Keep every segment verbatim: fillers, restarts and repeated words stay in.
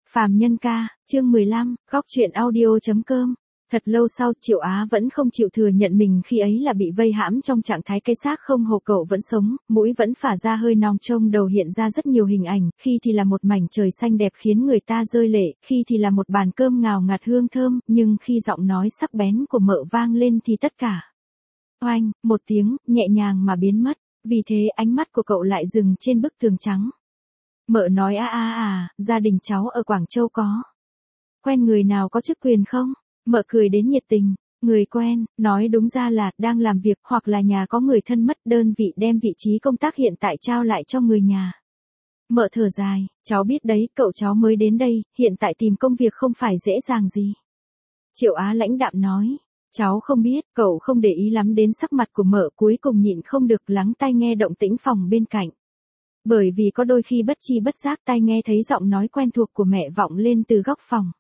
Phàm Nhân ca, chương mười lăm, góc truyện audio chấm com. Thật lâu sau, Triệu Á vẫn không chịu thừa nhận mình khi ấy là bị vây hãm trong trạng thái cây xác không hồn. Cậu vẫn sống, mũi vẫn phả ra hơi nóng, trong đầu hiện ra rất nhiều hình ảnh, khi thì là một mảnh trời xanh đẹp khiến người ta rơi lệ, khi thì là một bàn cơm ngào ngạt hương thơm, nhưng khi giọng nói sắc bén của mợ vang lên thì tất cả oanh, một tiếng, nhẹ nhàng mà biến mất. Vì thế ánh mắt của cậu lại dừng trên bức tường trắng. Mợ nói a a à, gia đình cháu ở Quảng Châu có quen người nào có chức quyền không? Mợ cười đến nhiệt tình. Người quen, nói đúng ra là đang làm việc hoặc là nhà có người thân mất, đơn vị đem vị trí công tác hiện tại trao lại cho người nhà. Mợ thở dài, cháu biết đấy, cậu cháu mới đến đây, hiện tại tìm công việc không phải dễ dàng gì. Triệu Á lãnh đạm nói, cháu không biết, cậu không để ý lắm đến sắc mặt của mợ, cuối cùng nhịn không được lắng tai nghe động tĩnh phòng bên cạnh. Bởi vì có đôi khi bất chi bất giác tai nghe thấy giọng nói quen thuộc của mẹ vọng lên từ góc phòng.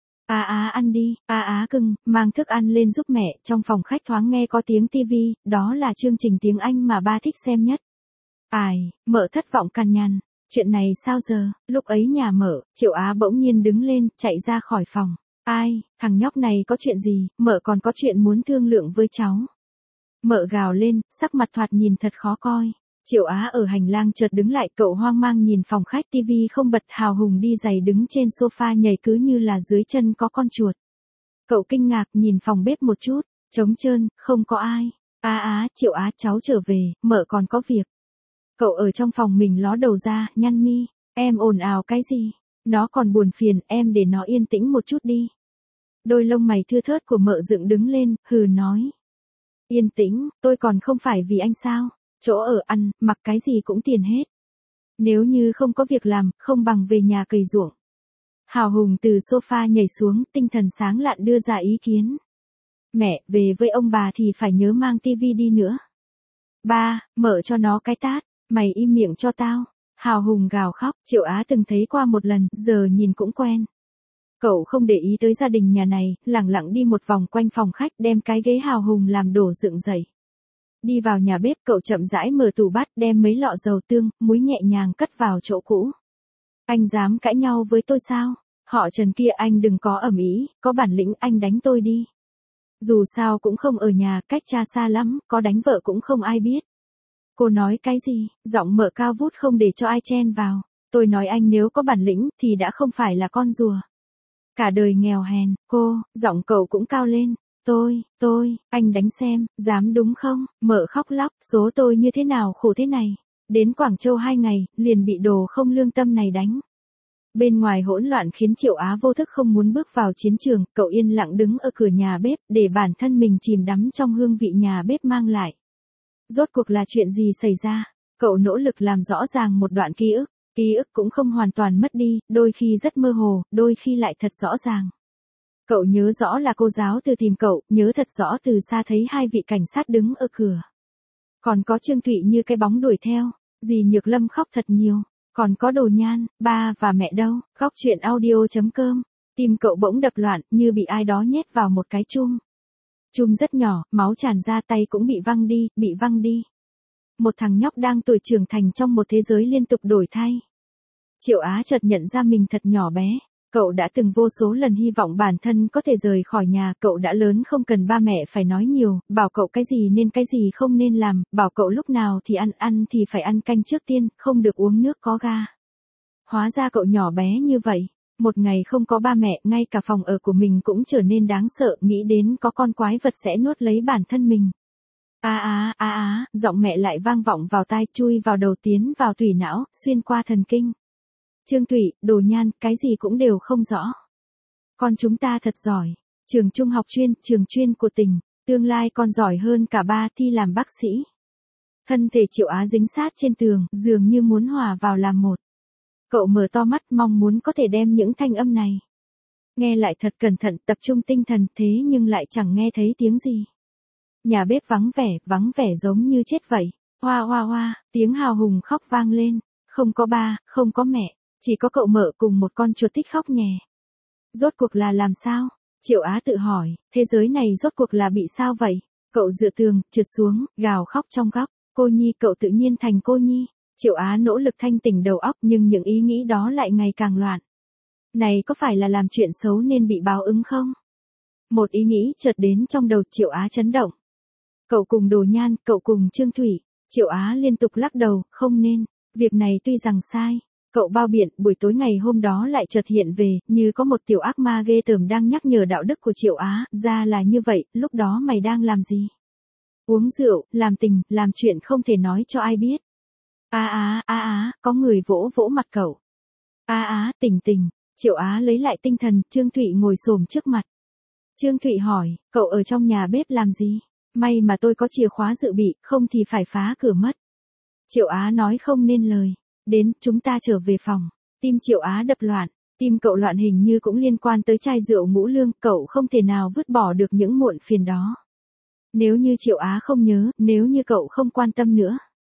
Á á ăn đi, á á cưng, mang thức ăn lên giúp mẹ. Trong phòng khách thoáng nghe có tiếng tivi, đó là chương trình tiếng Anh mà ba thích xem nhất. Ai, mợ thất vọng cằn nhằn, chuyện này sao giờ? Lúc ấy nhà mợ, Triệu Á bỗng nhiên đứng lên, chạy ra khỏi phòng. Ai, thằng nhóc này có chuyện gì, mợ còn có chuyện muốn thương lượng với cháu. Mợ gào lên, sắc mặt thoạt nhìn thật khó coi. Triệu Á ở hành lang chợt đứng lại, cậu hoang mang nhìn phòng khách, tivi không bật, Hào Hùng đi giày đứng trên sofa nhảy cứ như là dưới chân có con chuột. Cậu kinh ngạc nhìn phòng bếp một chút, trống trơn, không có ai. Á á, Triệu Á cháu trở về, mợ còn có việc. Cậu ở trong phòng mình ló đầu ra, nhăn mi, em ồn ào cái gì? Nó còn buồn phiền, em để nó yên tĩnh một chút đi. Đôi lông mày thưa thớt của mợ dựng đứng lên, hừ nói. Yên tĩnh, tôi còn không phải vì anh sao? Chỗ ở ăn, mặc cái gì cũng tiền hết. Nếu như không có việc làm, không bằng về nhà cày ruộng. Hào Hùng từ sofa nhảy xuống, tinh thần sáng lạn đưa ra ý kiến. Mẹ, về với ông bà thì phải nhớ mang tivi đi nữa. Ba, mở cho nó cái tát, mày im miệng cho tao. Hào Hùng gào khóc, Triệu Á từng thấy qua một lần, giờ nhìn cũng quen. Cậu không để ý tới gia đình nhà này, lẳng lặng đi một vòng quanh phòng khách, đem cái ghế Hào Hùng làm đổ dựng dậy. Đi vào nhà bếp, cậu chậm rãi mở tủ bát, đem mấy lọ dầu tương, muối nhẹ nhàng cất vào chỗ cũ. Anh dám cãi nhau với tôi sao? Họ Trần kia anh đừng có ầm ĩ, có bản lĩnh anh đánh tôi đi. Dù sao cũng không ở nhà, cách cha xa lắm, có đánh vợ cũng không ai biết. Cô nói cái gì? Giọng mợ cao vút không để cho ai chen vào. Tôi nói anh nếu có bản lĩnh thì đã không phải là con rùa. Cả đời nghèo hèn, cô, giọng cậu cũng cao lên. Tôi, tôi, anh đánh xem, dám đúng không? Mợ khóc lóc, số tôi như thế nào khổ thế này. Đến Quảng Châu hai ngày, liền bị đồ không lương tâm này đánh. Bên ngoài hỗn loạn khiến Triệu Á vô thức không muốn bước vào chiến trường, cậu yên lặng đứng ở cửa nhà bếp, để bản thân mình chìm đắm trong hương vị nhà bếp mang lại. Rốt cuộc là chuyện gì xảy ra? Cậu nỗ lực làm rõ ràng một đoạn ký ức, ký ức cũng không hoàn toàn mất đi, đôi khi rất mơ hồ, đôi khi lại thật rõ ràng. Cậu nhớ rõ là cô giáo từ tìm cậu, nhớ thật rõ từ xa thấy hai vị cảnh sát đứng ở cửa. Còn có Trương Thụy như cái bóng đuổi theo, dì Nhược Lâm khóc thật nhiều, còn có Đồ Nhan, ba và mẹ đâu, góc truyện audio chấm com. Tim cậu bỗng đập loạn, như bị ai đó nhét vào một cái chum. Chum rất nhỏ, máu tràn ra, tay cũng bị văng đi, bị văng đi. Một thằng nhóc đang tuổi trưởng thành trong một thế giới liên tục đổi thay. Triệu Á chợt nhận ra mình thật nhỏ bé. Cậu đã từng vô số lần hy vọng bản thân có thể rời khỏi nhà, cậu đã lớn không cần ba mẹ phải nói nhiều, bảo cậu cái gì nên cái gì không nên làm, bảo cậu lúc nào thì ăn ăn thì phải ăn canh trước tiên, không được uống nước có ga. Hóa ra cậu nhỏ bé như vậy, một ngày không có ba mẹ, ngay cả phòng ở của mình cũng trở nên đáng sợ, nghĩ đến có con quái vật sẽ nuốt lấy bản thân mình. A á, a á, giọng mẹ lại vang vọng vào tai, chui vào đầu tiến vào tủy não, xuyên qua thần kinh. Trương Thụy, Đồ Nhan, cái gì cũng đều không rõ. Con chúng ta thật giỏi. Trường trung học chuyên, trường chuyên của tỉnh. Tương lai con giỏi hơn cả ba, thi làm bác sĩ. Thân thể Triệu Á dính sát trên tường, dường như muốn hòa vào làm một. Cậu mở to mắt mong muốn có thể đem những thanh âm này. Nghe lại thật cẩn thận, tập trung tinh thần, thế nhưng lại chẳng nghe thấy tiếng gì. Nhà bếp vắng vẻ, vắng vẻ giống như chết vậy. Hoa hoa hoa, tiếng Hào Hùng khóc vang lên. Không có ba, không có mẹ. Chỉ có cậu mợ cùng một con chuột thích khóc nhè. Rốt cuộc là làm sao? Triệu Á tự hỏi, thế giới này rốt cuộc là bị sao vậy? Cậu dựa tường, trượt xuống, gào khóc trong góc. Cô nhi, cậu tự nhiên thành cô nhi. Triệu Á nỗ lực thanh tỉnh đầu óc nhưng những ý nghĩ đó lại ngày càng loạn. Này có phải là làm chuyện xấu nên bị báo ứng không? Một ý nghĩ chợt đến trong đầu Triệu Á chấn động. Cậu cùng Đồ Nhan, cậu cùng Trương Thủy. Triệu Á liên tục lắc đầu, không nên, việc này tuy rằng sai. Cậu bao biện, buổi tối ngày hôm đó lại chợt hiện về, như có một tiểu ác ma ghê tởm đang nhắc nhở đạo đức của Triệu Á, ra là như vậy, lúc đó mày đang làm gì? Uống rượu, làm tình, làm chuyện không thể nói cho ai biết. A á, a á, có người vỗ vỗ mặt cậu. A á, tỉnh tỉnh, Triệu Á lấy lại tinh thần, Trương Thụy ngồi xổm trước mặt. Trương Thụy hỏi, cậu ở trong nhà bếp làm gì? May mà tôi có chìa khóa dự bị, không thì phải phá cửa mất. Triệu Á nói không nên lời. Đến, chúng ta trở về phòng. Tim Triệu Á đập loạn. Tim cậu loạn hình như cũng liên quan tới chai rượu ngũ lương, cậu không thể nào vứt bỏ được những muộn phiền đó. Nếu như Triệu Á không nhớ, nếu như cậu không quan tâm nữa.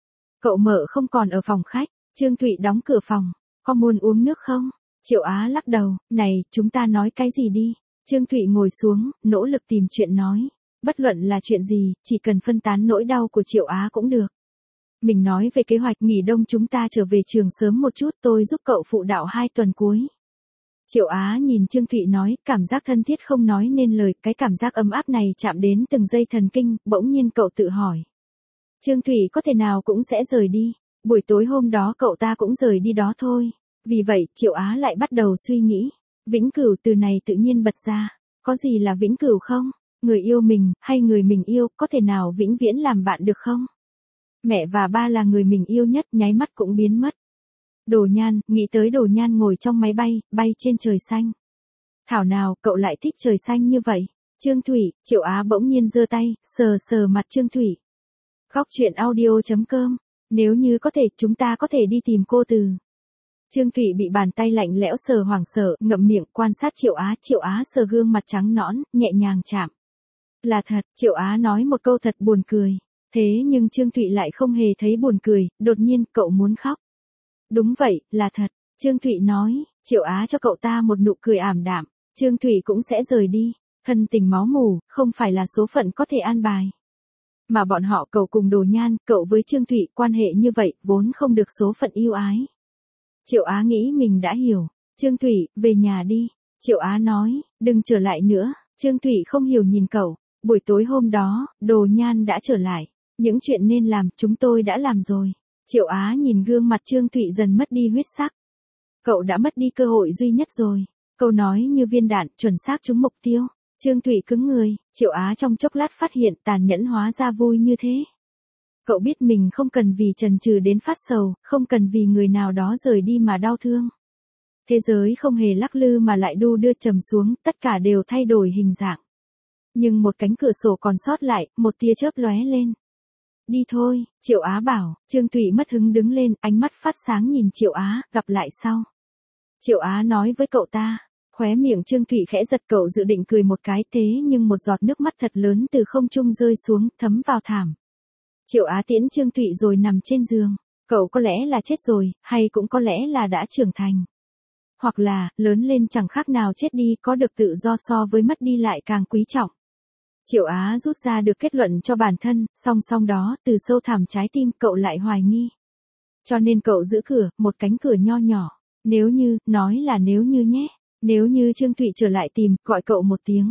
Cậu mở không còn ở phòng khách, Trương Thụy đóng cửa phòng. Có muốn uống nước không? Triệu Á lắc đầu, này, chúng ta nói cái gì đi? Trương Thụy ngồi xuống, nỗ lực tìm chuyện nói. Bất luận là chuyện gì, chỉ cần phân tán nỗi đau của Triệu Á cũng được. Mình nói về kế hoạch nghỉ đông chúng ta trở về trường sớm một chút, tôi giúp cậu phụ đạo hai tuần cuối. Triệu Á nhìn Trương Thụy nói, cảm giác thân thiết không nói nên lời, cái cảm giác ấm áp này chạm đến từng dây thần kinh, bỗng nhiên cậu tự hỏi. Trương Thụy có thể nào cũng sẽ rời đi, buổi tối hôm đó cậu ta cũng rời đi đó thôi. Vì vậy, Triệu Á lại bắt đầu suy nghĩ, vĩnh cửu từ này tự nhiên bật ra, có gì là vĩnh cửu không? Người yêu mình, hay người mình yêu, có thể nào vĩnh viễn làm bạn được không? Mẹ và ba là người mình yêu nhất, nháy mắt cũng biến mất. Đồ Nhan, nghĩ tới Đồ Nhan ngồi trong máy bay, bay trên trời xanh. Thảo nào, cậu lại thích trời xanh như vậy? Trương Thủy, Triệu Á bỗng nhiên giơ tay, sờ sờ mặt Trương Thủy. Góc truyện audio chấm com. Nếu như có thể, chúng ta có thể đi tìm cô từ. Trương Thủy bị bàn tay lạnh lẽo sờ hoảng sợ, ngậm miệng quan sát Triệu Á, Triệu Á sờ gương mặt trắng nõn, nhẹ nhàng chạm. Là thật, Triệu Á nói một câu thật buồn cười. Thế nhưng Trương Thụy lại không hề thấy buồn cười, đột nhiên cậu muốn khóc. Đúng vậy, là thật, Trương Thụy nói, Triệu Á cho cậu ta một nụ cười ảm đạm, Trương Thụy cũng sẽ rời đi, thân tình máu mủ, không phải là số phận có thể an bài. Mà bọn họ cậu cùng Đồ Nhan, cậu với Trương Thụy quan hệ như vậy, vốn không được số phận yêu ái. Triệu Á nghĩ mình đã hiểu, Trương Thụy, về nhà đi, Triệu Á nói, đừng trở lại nữa, Trương Thụy không hiểu nhìn cậu, buổi tối hôm đó, Đồ Nhan đã trở lại. Những chuyện nên làm, chúng tôi đã làm rồi. Triệu Á nhìn gương mặt Trương Thụy dần mất đi huyết sắc. Cậu đã mất đi cơ hội duy nhất rồi. Câu nói như viên đạn, chuẩn xác trúng mục tiêu. Trương Thụy cứng người, Triệu Á trong chốc lát phát hiện tàn nhẫn hóa ra vui như thế. Cậu biết mình không cần vì chần chừ đến phát sầu, không cần vì người nào đó rời đi mà đau thương. Thế giới không hề lắc lư mà lại đu đưa trầm xuống, tất cả đều thay đổi hình dạng. Nhưng một cánh cửa sổ còn sót lại, một tia chớp lóe lên. Đi thôi, Triệu Á bảo, Trương Thụy mất hứng đứng lên, ánh mắt phát sáng nhìn Triệu Á, gặp lại sau. Triệu Á nói với cậu ta, khóe miệng Trương Thụy khẽ giật, cậu dự định cười một cái, thế nhưng một giọt nước mắt thật lớn từ không trung rơi xuống, thấm vào thảm. Triệu Á tiễn Trương Thụy rồi nằm trên giường, cậu có lẽ là chết rồi, hay cũng có lẽ là đã trưởng thành. Hoặc là, lớn lên chẳng khác nào chết đi, có được tự do so với mất đi lại càng quý trọng. Triệu Á rút ra được kết luận cho bản thân, song song đó, từ sâu thẳm trái tim cậu lại hoài nghi. Cho nên cậu giữ cửa, một cánh cửa nho nhỏ. Nếu như, nói là nếu như nhé. Nếu như Trương Thụy trở lại tìm, gọi cậu một tiếng.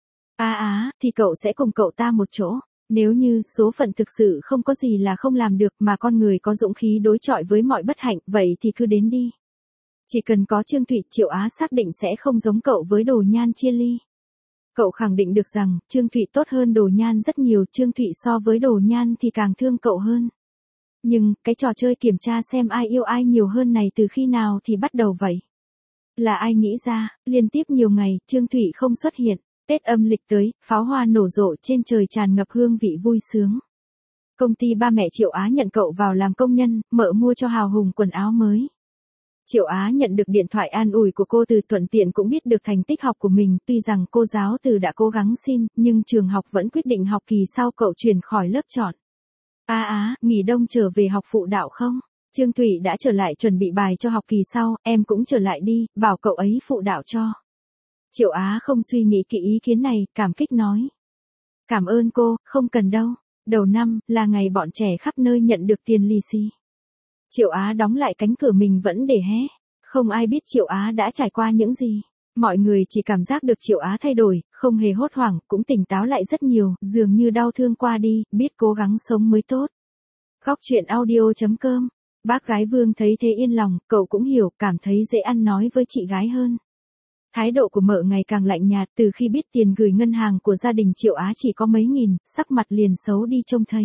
Á á, thì cậu sẽ cùng cậu ta một chỗ. Nếu như, số phận thực sự không có gì là không làm được mà con người có dũng khí đối chọi với mọi bất hạnh, vậy thì cứ đến đi. Chỉ cần có Trương Thụy, Triệu Á xác định sẽ không giống cậu với Đồ Nhan chia ly. Cậu khẳng định được rằng, Trương Thụy tốt hơn Đồ Nhan rất nhiều, Trương Thụy so với Đồ Nhan thì càng thương cậu hơn. Nhưng, cái trò chơi kiểm tra xem ai yêu ai nhiều hơn này từ khi nào thì bắt đầu vậy? Là ai nghĩ ra, liên tiếp nhiều ngày, Trương Thụy không xuất hiện, Tết âm lịch tới, pháo hoa nổ rộ trên trời tràn ngập hương vị vui sướng. Công ty ba mẹ Triệu Á nhận cậu vào làm công nhân, mợ mua cho hào hùng quần áo mới. Triệu Á nhận được điện thoại an ủi của cô Từ, thuận tiện cũng biết được thành tích học của mình, tuy rằng cô giáo Từ đã cố gắng xin, nhưng trường học vẫn quyết định học kỳ sau cậu chuyển khỏi lớp chọn. Á á, nghỉ đông trở về học phụ đạo không? Trương Thụy đã trở lại chuẩn bị bài cho học kỳ sau, em cũng trở lại đi, bảo cậu ấy phụ đạo cho. Triệu Á không suy nghĩ kỹ ý kiến này, cảm kích nói. Cảm ơn cô, không cần đâu. Đầu năm, là ngày bọn trẻ khắp nơi nhận được tiền lì xì. Triệu Á đóng lại cánh cửa mình vẫn để hé. Không ai biết Triệu Á đã trải qua những gì. Mọi người chỉ cảm giác được Triệu Á thay đổi, không hề hốt hoảng, cũng tỉnh táo lại rất nhiều, dường như đau thương qua đi, biết cố gắng sống mới tốt. Góc chuyện audio chấm com. Bác gái Vương thấy thế yên lòng, cậu cũng hiểu, cảm thấy dễ ăn nói với chị gái hơn. Thái độ của mợ ngày càng lạnh nhạt, từ khi biết tiền gửi ngân hàng của gia đình Triệu Á chỉ có mấy nghìn, sắc mặt liền xấu đi trông thấy.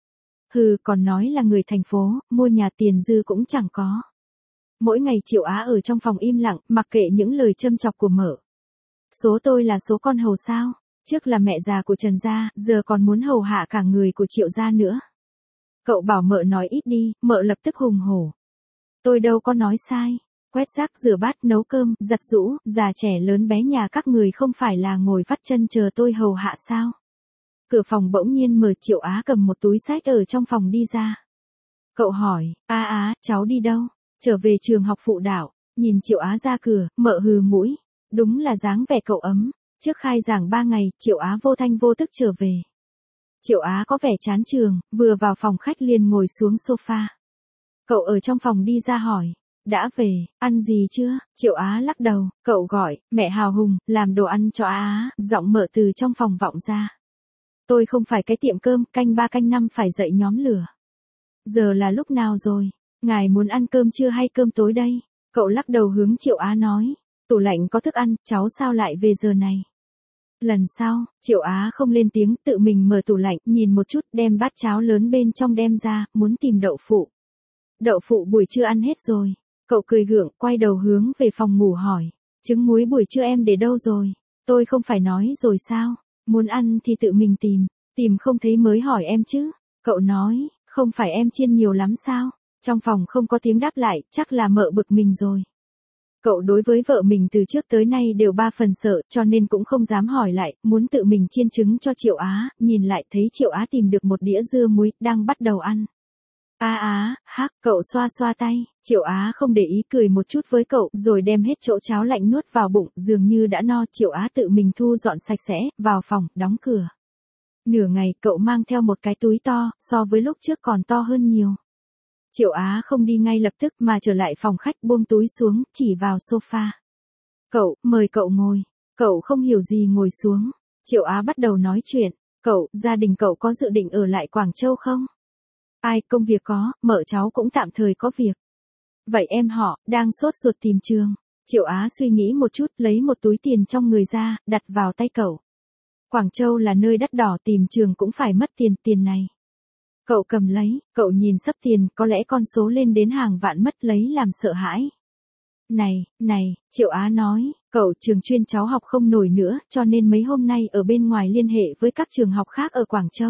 Hừ, còn nói là người thành phố, mua nhà tiền dư cũng chẳng có. Mỗi ngày Triệu Á ở trong phòng im lặng, mặc kệ những lời châm chọc của mợ. Số tôi là số con hầu sao, trước là mẹ già của Trần gia, giờ còn muốn hầu hạ cả người của Triệu gia nữa. Cậu bảo mợ nói ít đi, mợ lập tức hùng hổ. Tôi đâu có nói sai. Quét rác, rửa bát, nấu cơm, giặt giũ, già trẻ lớn bé nhà các người không phải là ngồi vắt chân chờ tôi hầu hạ sao? Cửa phòng bỗng nhiên mở, Triệu Á cầm một túi xách ở trong phòng đi ra. Cậu hỏi, Á Á, cháu đi đâu? Trở về trường học phụ đạo. Nhìn Triệu Á ra cửa, mợ hừ mũi. Đúng là dáng vẻ cậu ấm. Trước khai giảng ba ngày, Triệu Á vô thanh vô tức trở về. Triệu Á có vẻ chán trường, vừa vào phòng khách liền ngồi xuống sofa. Cậu ở trong phòng đi ra hỏi. Đã về, ăn gì chưa? Triệu Á lắc đầu, cậu gọi, mẹ hào hùng, làm đồ ăn cho Á Á, giọng mợ từ trong phòng vọng ra. Tôi không phải cái tiệm cơm, canh ba canh năm phải dậy nhóm lửa. Giờ là lúc nào rồi? Ngài muốn ăn cơm trưa hay cơm tối đây? Cậu lắc đầu hướng Triệu Á nói. Tủ lạnh có thức ăn, cháu sao lại về giờ này? Lần sau, Triệu Á không lên tiếng, tự mình mở tủ lạnh, nhìn một chút, đem bát cháo lớn bên trong đem ra, muốn tìm đậu phụ. Đậu phụ buổi trưa ăn hết rồi. Cậu cười gượng, quay đầu hướng về phòng ngủ hỏi. Trứng muối buổi trưa em để đâu rồi? Tôi không phải nói rồi sao? Muốn ăn thì tự mình tìm. Tìm không thấy mới hỏi em chứ. Cậu nói, không phải em chiên nhiều lắm sao? Trong phòng không có tiếng đáp lại, chắc là mợ bực mình rồi. Cậu đối với vợ mình từ trước tới nay đều ba phần sợ, cho nên cũng không dám hỏi lại, muốn tự mình chiên trứng cho Triệu Á, nhìn lại thấy Triệu Á tìm được một đĩa dưa muối, đang bắt đầu ăn. Á á, hắc, cậu xoa xoa tay, Triệu Á không để ý cười một chút với cậu, rồi đem hết chỗ cháo lạnh nuốt vào bụng, dường như đã no. Triệu Á tự mình thu dọn sạch sẽ, vào phòng, đóng cửa. Nửa ngày, cậu mang theo một cái túi to, so với lúc trước còn to hơn nhiều. Triệu Á không đi ngay lập tức mà trở lại phòng khách, buông túi xuống, chỉ vào sofa. Cậu, mời cậu ngồi. Cậu không hiểu gì ngồi xuống. Triệu Á bắt đầu nói chuyện. Cậu, gia đình cậu có dự định ở lại Quảng Châu không? Ai, công việc có, mợ cháu cũng tạm thời có việc. Vậy em họ, đang sốt ruột tìm trường. Triệu Á suy nghĩ một chút, lấy một túi tiền trong người ra, đặt vào tay cậu. Quảng Châu là nơi đắt đỏ, tìm trường cũng phải mất tiền, tiền này. Cậu cầm lấy, cậu nhìn sắp tiền, có lẽ con số lên đến hàng vạn mất, lấy làm sợ hãi. Này, này, Triệu Á nói, cậu, trường chuyên cháu học không nổi nữa, cho nên mấy hôm nay ở bên ngoài liên hệ với các trường học khác ở Quảng Châu.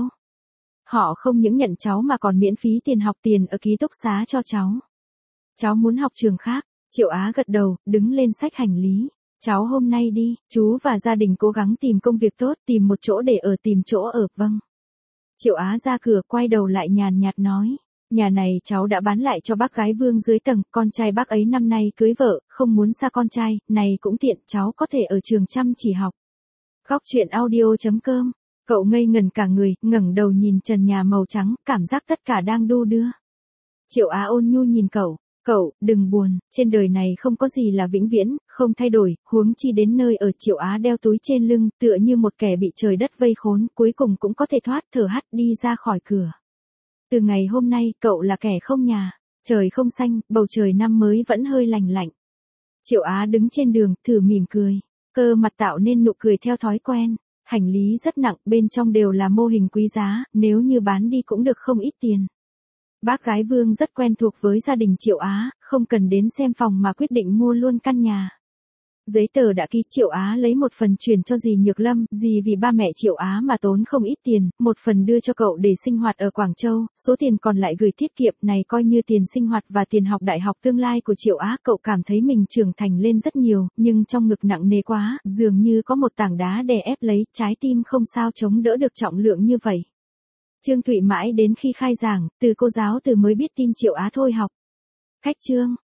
Họ không những nhận cháu mà còn miễn phí tiền học, tiền ở ký túc xá cho cháu. Cháu muốn học trường khác. Triệu Á gật đầu, đứng lên xách hành lý. Cháu hôm nay đi, chú và gia đình cố gắng tìm công việc tốt, tìm một chỗ để ở, tìm chỗ ở, vâng. Triệu Á ra cửa, quay đầu lại nhàn nhạt nói. Nhà này cháu đã bán lại cho bác gái Vương dưới tầng, con trai bác ấy năm nay cưới vợ, không muốn xa con trai, này cũng tiện, cháu có thể ở trường chăm chỉ học. Góc chuyện audio chấm com. Cậu ngây ngần cả người, ngẩng đầu nhìn trần nhà màu trắng, cảm giác tất cả đang đu đưa. Triệu Á ôn nhu nhìn cậu. Cậu, đừng buồn, trên đời này không có gì là vĩnh viễn, không thay đổi, huống chi đến nơi ở. Triệu Á đeo túi trên lưng, tựa như một kẻ bị trời đất vây khốn, cuối cùng cũng có thể thoát, thở hắt đi ra khỏi cửa. Từ ngày hôm nay, cậu là kẻ không nhà, trời không xanh, bầu trời năm mới vẫn hơi lành lạnh. Triệu Á đứng trên đường, thử mỉm cười, cơ mặt tạo nên nụ cười theo thói quen. Hành lý rất nặng, bên trong đều là mô hình quý giá, nếu như bán đi cũng được không ít tiền. Bác gái Vương rất quen thuộc với gia đình Triệu Á, không cần đến xem phòng mà quyết định mua luôn căn nhà. Giấy tờ đã ký, Triệu Á lấy một phần chuyển cho dì Nhược Lâm, dì vì ba mẹ Triệu Á mà tốn không ít tiền, một phần đưa cho cậu để sinh hoạt ở Quảng Châu, số tiền còn lại gửi tiết kiệm, này coi như tiền sinh hoạt và tiền học đại học tương lai của Triệu Á. Cậu cảm thấy mình trưởng thành lên rất nhiều, nhưng trong ngực nặng nề quá, dường như có một tảng đá đè ép lấy, trái tim không sao chống đỡ được trọng lượng như vậy. Trương Thụy mãi đến khi khai giảng, từ cô giáo từ mới biết tin Triệu Á thôi học. Cách chương.